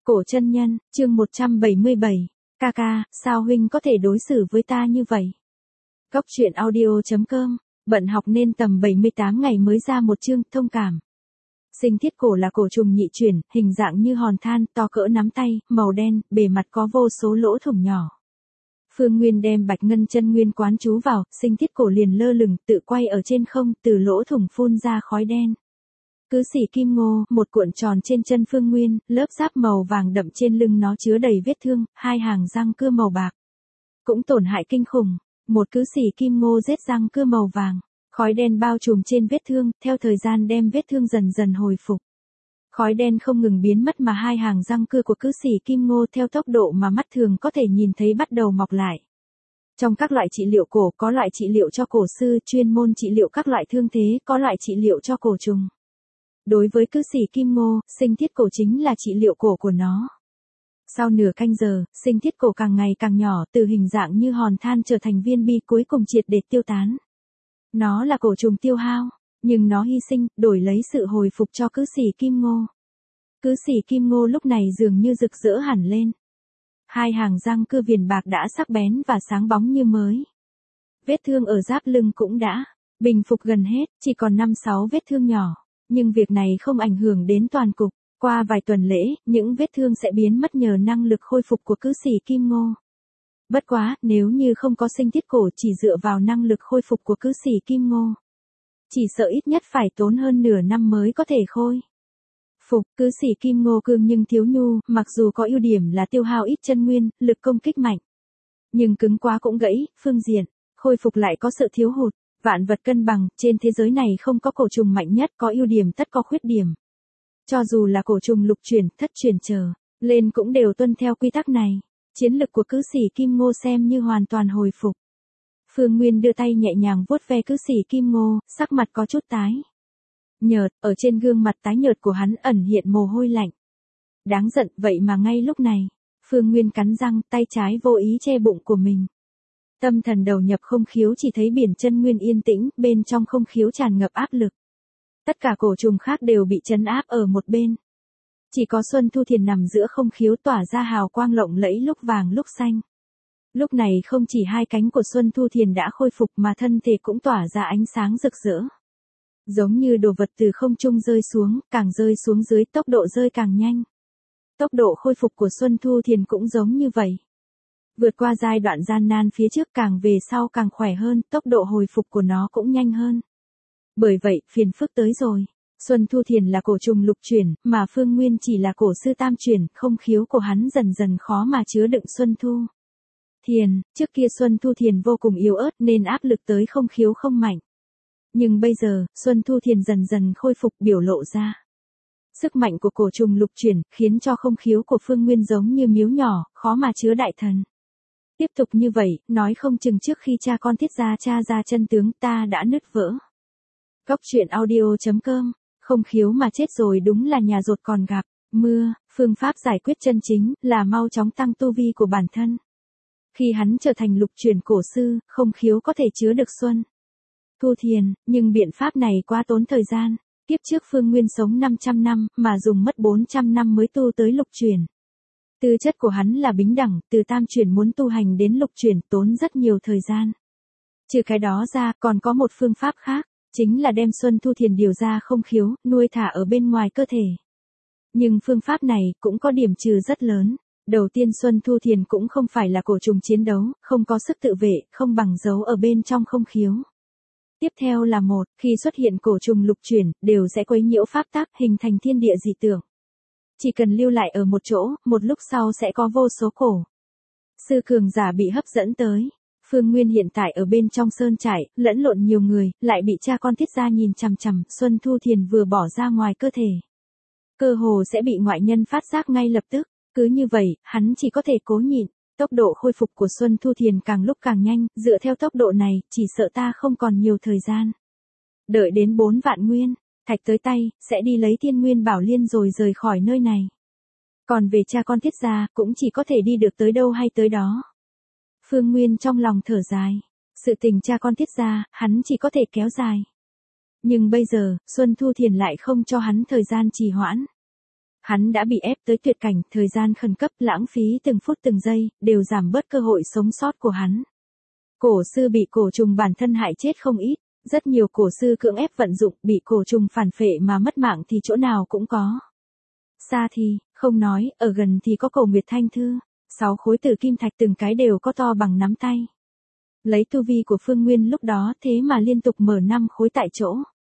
Cổ chân nhân, chương 177. Ca ca, sao huynh có thể đối xử với ta như vậy? Góc truyện audio.com, bận học nên tầm 78 ngày mới ra một chương, thông cảm. Sinh thiết cổ là cổ trùng nhị chuyển, hình dạng như hòn than, to cỡ nắm tay, màu đen, bề mặt có vô số lỗ thủng nhỏ. Phương Nguyên đem bạch ngân chân nguyên quán chú vào, sinh thiết cổ liền lơ lửng, tự quay ở trên không, từ lỗ thủng phun ra khói đen. Cứ xỉ kim ngô, một cuộn tròn trên chân Phương Nguyên, lớp giáp màu vàng đậm trên lưng nó chứa đầy vết thương, hai hàng răng cưa màu bạc. Cũng tổn hại kinh khủng, một cứ xỉ kim ngô rết răng cưa màu vàng, khói đen bao trùm trên vết thương, theo thời gian đem vết thương dần dần hồi phục. Khói đen không ngừng biến mất mà hai hàng răng cưa của cứ xỉ kim ngô theo tốc độ mà mắt thường có thể nhìn thấy bắt đầu mọc lại. Trong các loại trị liệu cổ, có loại trị liệu cho cổ sư, chuyên môn trị liệu các loại thương thế, có loại trị liệu cho cổ trùng. Đối với cứ xỉ kim ngô, sinh thiết cổ chính là trị liệu cổ của nó. Sau nửa canh giờ, sinh thiết cổ càng ngày càng nhỏ, từ hình dạng như hòn than trở thành viên bi cuối cùng triệt để tiêu tán. Nó là cổ trùng tiêu hao, nhưng nó hy sinh, đổi lấy sự hồi phục cho cứ xỉ kim ngô. Cứ xỉ kim ngô lúc này dường như rực rỡ hẳn lên. Hai hàng răng cưa viền bạc đã sắc bén và sáng bóng như mới. Vết thương ở giáp lưng cũng đã bình phục gần hết, chỉ còn 5-6 vết thương nhỏ. Nhưng việc này không ảnh hưởng đến toàn cục. Qua vài tuần lễ, những vết thương sẽ biến mất nhờ năng lực khôi phục của cứ xỉ kim ngô. Bất quá, nếu như không có sinh thiết cổ chỉ dựa vào năng lực khôi phục của cứ xỉ kim ngô, chỉ sợ ít nhất phải tốn hơn nửa năm mới có thể khôi phục. Cứ xỉ kim ngô cương nhưng thiếu nhu, mặc dù có ưu điểm là tiêu hao ít chân nguyên, lực công kích mạnh. Nhưng cứng quá cũng gãy, phương diện khôi phục lại có sự thiếu hụt. Vạn vật cân bằng, trên thế giới này không có cổ trùng mạnh nhất, có ưu điểm tất có khuyết điểm. Cho dù là cổ trùng lục chuyển, thất chuyển trở lên cũng đều tuân theo quy tắc này. Chiến lực của cứ xỉ kim ngô xem như hoàn toàn hồi phục. Phương Nguyên đưa tay nhẹ nhàng vuốt ve cứ xỉ kim ngô, sắc mặt có chút tái nhợt, ở trên gương mặt tái nhợt của hắn ẩn hiện mồ hôi lạnh. Đáng giận, vậy mà ngay lúc này, Phương Nguyên cắn răng, tay trái vô ý che bụng của mình. Tâm thần đầu nhập không khiếu chỉ thấy biển chân nguyên yên tĩnh, bên trong không khiếu tràn ngập áp lực. Tất cả cổ trùng khác đều bị trấn áp ở một bên. Chỉ có Xuân Thu Thiền nằm giữa không khiếu tỏa ra hào quang lộng lẫy lúc vàng lúc xanh. Lúc này không chỉ hai cánh của Xuân Thu Thiền đã khôi phục mà thân thể cũng tỏa ra ánh sáng rực rỡ. Giống như đồ vật từ không trung rơi xuống, càng rơi xuống dưới tốc độ rơi càng nhanh. Tốc độ khôi phục của Xuân Thu Thiền cũng giống như vậy. Vượt qua giai đoạn gian nan phía trước càng về sau càng khỏe hơn, tốc độ hồi phục của nó cũng nhanh hơn. Bởi vậy, phiền phức tới rồi. Xuân Thu Thiền là cổ trùng lục chuyển, mà Phương Nguyên chỉ là cổ sư tam chuyển, không khiếu của hắn dần dần khó mà chứa đựng Xuân Thu Thiền. Trước kia Xuân Thu Thiền vô cùng yếu ớt nên áp lực tới không khiếu không mạnh. Nhưng bây giờ, Xuân Thu Thiền dần dần khôi phục biểu lộ ra. Sức mạnh của cổ trùng lục chuyển, khiến cho không khiếu của Phương Nguyên giống như miếu nhỏ, khó mà chứa đại thần. Tiếp tục như vậy, nói không chừng trước khi cha con Thiết gia tra ra chân tướng ta đã nứt vỡ. Góc truyện audio.com, không khiếu mà chết rồi đúng là nhà rột còn gặp mưa, phương pháp giải quyết chân chính là mau chóng tăng tu vi của bản thân. Khi hắn trở thành lục chuyển cổ sư, không khiếu có thể chứa được Xuân Thu Thiền, nhưng biện pháp này quá tốn thời gian. Kiếp trước Phương Nguyên sống 500 năm mà dùng mất 400 năm mới tu tới lục chuyển. Tư chất của hắn là bính đẳng, từ tam chuyển muốn tu hành đến lục chuyển tốn rất nhiều thời gian. Trừ cái đó ra, còn có một phương pháp khác, chính là đem Xuân Thu Thiền điều ra không khiếu, nuôi thả ở bên ngoài cơ thể. Nhưng phương pháp này cũng có điểm trừ rất lớn. Đầu tiên Xuân Thu Thiền cũng không phải là cổ trùng chiến đấu, không có sức tự vệ, không bằng giấu ở bên trong không khiếu. Tiếp theo là khi xuất hiện cổ trùng lục chuyển, đều sẽ quấy nhiễu pháp tắc, hình thành thiên địa dị tượng. Chỉ cần lưu lại ở một chỗ, một lúc sau sẽ có vô số cổ sư cường giả bị hấp dẫn tới. Phương Nguyên hiện tại ở bên trong sơn trại, lẫn lộn nhiều người, lại bị cha con Thiết gia nhìn chằm chằm, Xuân Thu Thiền vừa bỏ ra ngoài cơ thể. Cơ hồ sẽ bị ngoại nhân phát giác ngay lập tức, cứ như vậy, hắn chỉ có thể cố nhịn. Tốc độ khôi phục của Xuân Thu Thiền càng lúc càng nhanh, dựa theo tốc độ này, chỉ sợ ta không còn nhiều thời gian. Đợi đến 4 vạn nguyên thạch tới tay, sẽ đi lấy Thiên Nguyên Bảo Liên rồi rời khỏi nơi này. Còn về cha con Thiết gia, cũng chỉ có thể đi được tới đâu hay tới đó. Phương Nguyên trong lòng thở dài. Sự tình cha con Thiết gia, hắn chỉ có thể kéo dài. Nhưng bây giờ, Xuân Thu Thiền lại không cho hắn thời gian trì hoãn. Hắn đã bị ép tới tuyệt cảnh, thời gian khẩn cấp, lãng phí từng phút từng giây, đều giảm bớt cơ hội sống sót của hắn. Cổ sư bị cổ trùng bản thân hại chết không ít, rất nhiều cổ sư cưỡng ép vận dụng, bị cổ trùng phản phệ mà mất mạng thì chỗ nào cũng có. Xa thì, không nói, ở gần thì có cổ Nguyệt Thanh Thư, 6 khối tử kim thạch từng cái đều có to bằng nắm tay. Lấy tu vi của Phương Nguyên lúc đó thế mà liên tục mở 5 khối tại chỗ.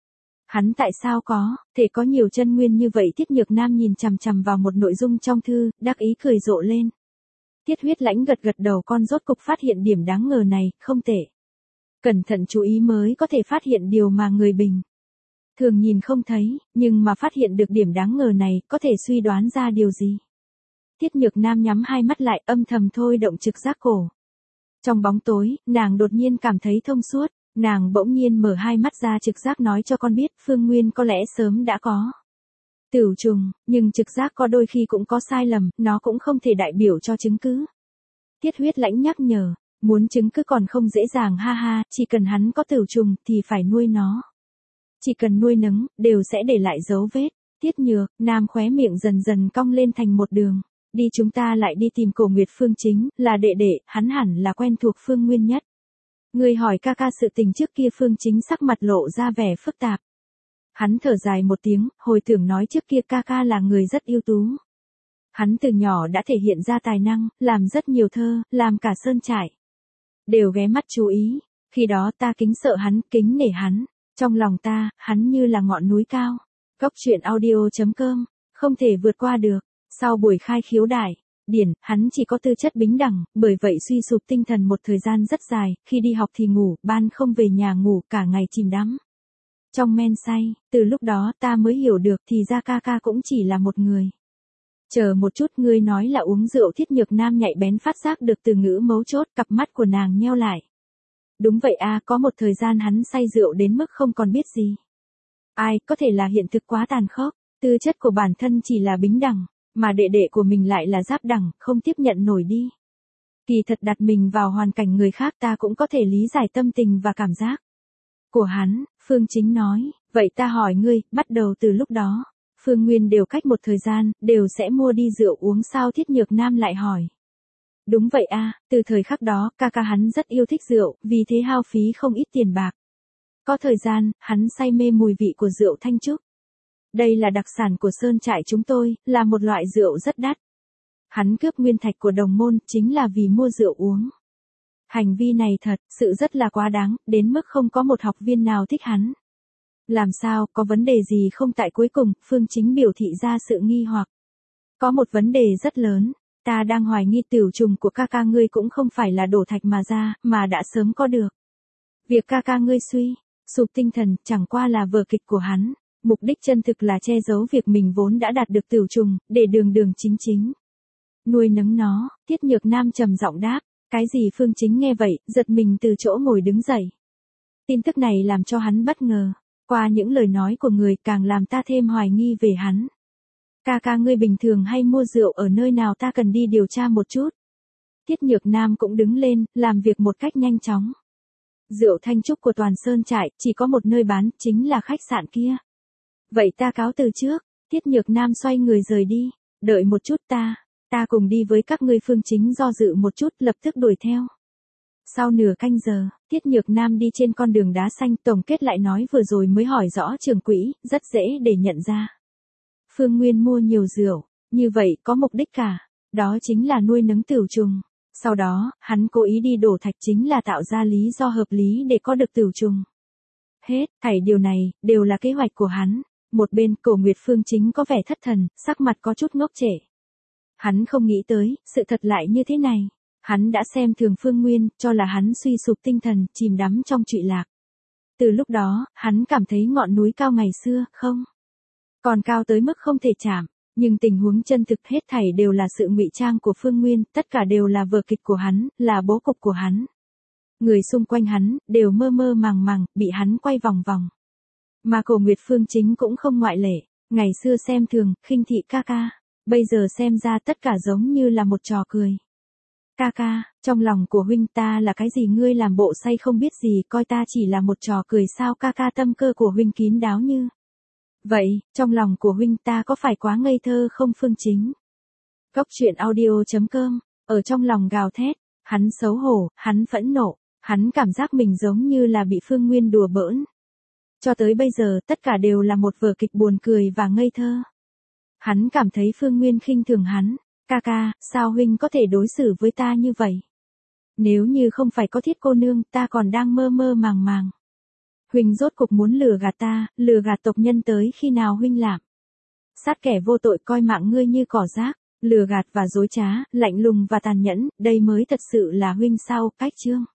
Hắn tại sao có thể có nhiều chân nguyên như vậy? Tiết Nhược Nam nhìn chằm chằm vào một nội dung trong thư, đắc ý cười rộ lên. Tiết Huyết Lãnh gật gật đầu, con rốt cục phát hiện điểm đáng ngờ này, không tệ. Cẩn thận chú ý mới có thể phát hiện điều mà người bình thường nhìn không thấy, nhưng mà phát hiện được điểm đáng ngờ này, có thể suy đoán ra điều gì. Tiết Nhược Nam nhắm hai mắt lại, âm thầm thôi động trực giác cổ. Trong bóng tối, nàng đột nhiên cảm thấy thông suốt, nàng bỗng nhiên mở hai mắt ra, trực giác nói cho con biết, Phương Nguyên có lẽ sớm đã có tửu trùng, nhưng trực giác có đôi khi cũng có sai lầm, nó cũng không thể đại biểu cho chứng cứ. Tiết Huyết Lãnh nhắc nhở, muốn chứng cứ còn không dễ dàng, ha ha, chỉ cần hắn có tửu trùng thì phải nuôi nó. Chỉ cần nuôi nấng, đều sẽ để lại dấu vết. Tiết Nhược Nam khóe miệng dần dần cong lên thành một đường. Đi, chúng ta lại đi tìm Cổ Nguyệt Phương Chính, là đệ đệ, hắn hẳn là quen thuộc Phương Nguyên nhất. Người hỏi ca ca sự tình trước kia. Phương Chính sắc mặt lộ ra vẻ phức tạp. Hắn thở dài một tiếng, hồi tưởng nói trước kia ca ca là người rất ưu tú. Hắn từ nhỏ đã thể hiện ra tài năng, làm rất nhiều thơ, làm cả sơn trại đều ghé mắt chú ý. Khi đó ta kính sợ hắn, kính nể hắn. Trong lòng ta, hắn như là ngọn núi cao. Góc truyện audio.com, không thể vượt qua được. Sau buổi khai khiếu đại điển, hắn chỉ có tư chất bính đẳng, bởi vậy suy sụp tinh thần một thời gian rất dài, khi đi học thì ngủ, ban không về nhà ngủ, cả ngày chìm đắm trong men say. Từ lúc đó ta mới hiểu được thì ra ca ca cũng chỉ là một người. Chờ một chút, ngươi nói là uống rượu? Tiết Nhược Nam nhạy bén phát giác được từ ngữ mấu chốt, cặp mắt của nàng nheo lại. Đúng vậy a, có một thời gian hắn say rượu đến mức không còn biết gì. Ai, có thể là hiện thực quá tàn khốc, tư chất của bản thân chỉ là bính đẳng, mà đệ đệ của mình lại là giáp đẳng, không tiếp nhận nổi đi. Kỳ thật đặt mình vào hoàn cảnh người khác ta cũng có thể lý giải tâm tình và cảm giác của hắn. Phương Chính nói, vậy ta hỏi ngươi, bắt đầu từ lúc đó, Phương Nguyên đều cách một thời gian, đều sẽ mua đi rượu uống sao? Tiết Nhược Nam lại hỏi. Đúng vậy a, từ thời khắc đó, ca ca hắn rất yêu thích rượu, vì thế hao phí không ít tiền bạc. Có thời gian, hắn say mê mùi vị của rượu thanh trúc. Đây là đặc sản của sơn trại chúng tôi, là một loại rượu rất đắt. Hắn cướp nguyên thạch của đồng môn, chính là vì mua rượu uống. Hành vi này thật sự rất là quá đáng, đến mức không có một học viên nào thích hắn. Làm sao, có vấn đề gì không? Tại cuối cùng, Phương Chính biểu thị ra sự nghi hoặc. Có một vấn đề rất lớn, ta đang hoài nghi tửu trùng của ca ca ngươi cũng không phải là đổ thạch mà ra, mà đã sớm có được. Việc ca ca ngươi suy sụp tinh thần chẳng qua là vở kịch của hắn, mục đích chân thực là che giấu việc mình vốn đã đạt được tửu trùng, để đường đường chính chính nuôi nấng nó. Tiết Nhược Nam trầm giọng đáp. Cái gì? Phương Chính nghe vậy, giật mình từ chỗ ngồi đứng dậy. Tin tức này làm cho hắn bất ngờ. Qua những lời nói của người càng làm ta thêm hoài nghi về hắn. Ca ca ngươi bình thường hay mua rượu ở nơi nào? Ta cần đi điều tra một chút. Tiết Nhược Nam cũng đứng lên, làm việc một cách nhanh chóng. Rượu thanh trúc của toàn sơn trại, chỉ có một nơi bán, chính là khách sạn kia. Vậy ta cáo từ trước. Tiết Nhược Nam xoay người rời đi. Đợi một chút, ta cùng đi với các ngươi. Phương Chính do dự một chút, lập tức đuổi theo. Sau nửa canh giờ, Tiết Nhược Nam đi trên con đường đá xanh, tổng kết lại nói vừa rồi mới hỏi rõ trưởng quỹ, rất dễ để nhận ra. Phương Nguyên mua nhiều rượu, như vậy có mục đích cả, đó chính là nuôi nấng tửu trùng. Sau đó, hắn cố ý đi đổ thạch chính là tạo ra lý do hợp lý để có được tửu trùng. Hết, thảy điều này, đều là kế hoạch của hắn. Một bên, Cổ Nguyệt Phương Chính có vẻ thất thần, sắc mặt có chút ngốc trệ. Hắn không nghĩ tới, sự thật lại như thế này. Hắn đã xem thường Phương Nguyên, cho là hắn suy sụp tinh thần, chìm đắm trong trụy lạc. Từ lúc đó, hắn cảm thấy ngọn núi cao ngày xưa, không còn cao tới mức không thể chạm. Nhưng tình huống chân thực hết thảy đều là sự ngụy trang của Phương Nguyên, tất cả đều là vở kịch của hắn, là bố cục của hắn. Người xung quanh hắn, đều mơ mơ màng màng, bị hắn quay vòng vòng. Mà Cổ Nguyệt Phương Chính cũng không ngoại lệ. Ngày xưa xem thường, khinh thị ca ca. Bây giờ xem ra tất cả giống như là một trò cười. Ca ca, trong lòng của huynh ta là cái gì? Ngươi làm bộ say không biết gì, coi ta chỉ là một trò cười sao? Ca ca, tâm cơ của huynh kín đáo như Vậy, trong lòng của huynh ta có phải quá ngây thơ không Phương Chính? Cốc truyện audio.com, ở trong lòng gào thét, hắn xấu hổ, hắn phẫn nộ, hắn cảm giác mình giống như là bị Phương Nguyên đùa bỡn. Cho tới bây giờ tất cả đều là một vở kịch buồn cười và ngây thơ. Hắn cảm thấy Phương Nguyên khinh thường hắn, ca ca, sao huynh có thể đối xử với ta như vậy? Nếu như không phải có Thiết cô nương ta còn đang mơ mơ màng màng. Huynh rốt cục muốn lừa gạt ta, lừa gạt tộc nhân tới khi nào huynh làm? Sát kẻ vô tội coi mạng ngươi như cỏ rác, lừa gạt và dối trá, lạnh lùng và tàn nhẫn, đây mới thật sự là huynh sao, Cách Chương.